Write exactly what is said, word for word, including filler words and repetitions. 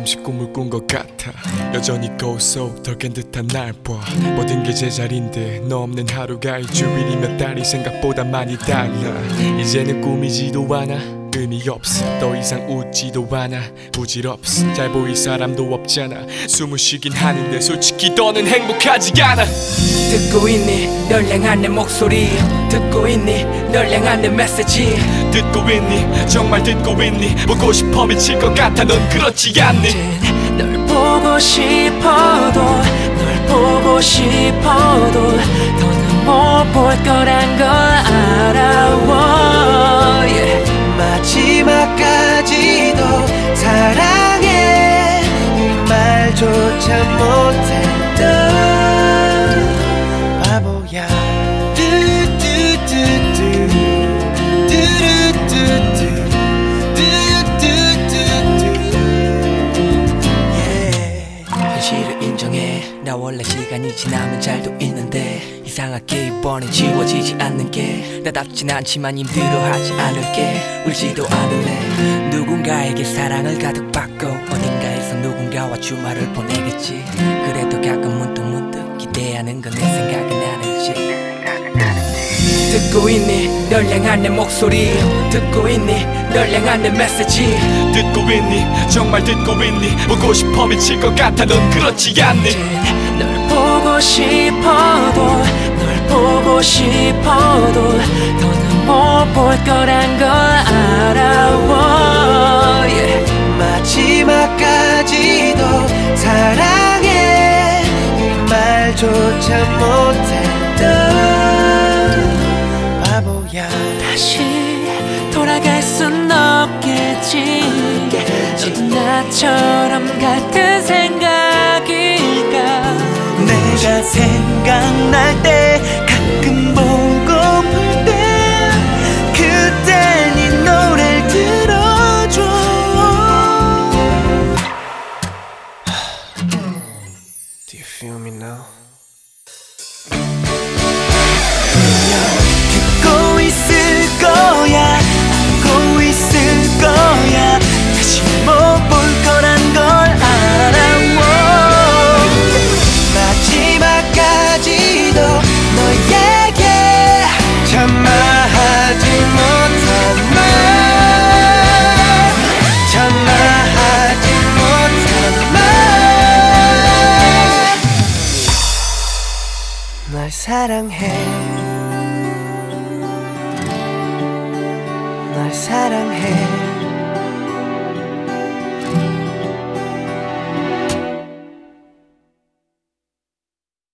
잠시 꿈을 꾼 것 같아. 여전히 거울 속 덜 깬 듯한 날 봐. 모든 게 제자리인데 너 없는 하루가 일주일이 몇 달이 생각보다 많이 달라. 이제는 꾸미지도 않아, 의미 없어. 더 이상 웃지도 않아, 부질없어. 잘 보일 사람도 없잖아. 숨을 쉬긴 하는데 솔직히 더는 행복하지 않아. 듣고 있니 널 향한 내 목소리, 듣고 있니 널 향한 내 메시지, 듣고 있니 정말 듣고 있니. 보고 싶어 미칠 것 같아 넌 그렇지 않니. 널 보고 싶어도 널 보고 싶어도 더는 못 볼 거란 걸 알아. yeah. 마지막까지도 사랑해 이 말조차 못했던 바보야. 뚜뚜뚜뚜 뚜루뚜뚜 뚜뚜뚜뚜 현실을 인정해. 나 원래 시간이 지나면 잘도 있는데 이상하게 이번엔 지워지지 않는 게 나답진 않지만 힘들어하지 않을게. 울지도 않을래. 누군가에게 사랑을 가득 받고 어딘가에서 누군가와 주말을 보내겠지. 그래도 가끔 문득문득 기대하는 건 내 생각은 아닐지. 듣고 있니 널 향한 내 목소리, 듣고 있니 널 향한 내 메시지, 듣고 있니 정말 듣고 있니. 보고 싶어 미칠 것 같아 넌 그렇지 않니. 널 보고 싶어도 널 보고 싶어도 더는 못 볼 거란 걸 알아. yeah. 마지막까지도 사랑해 이 말조차 못했던 바보야. 다시 돌아갈 순 없겠지. 넌 나처럼 같은 생각일까. 내가 생각날 때 가끔 보고플 때 그때 네 노래를 들어줘. Do you feel me now? 듣고 있을 거야, 알고 있을 거야. 다시 못 볼 거란 걸 알아. 마지막까지도 너에게 참아 하지 못한 말, 참아 하지 못한 말. 널 사랑해, 널 사랑해.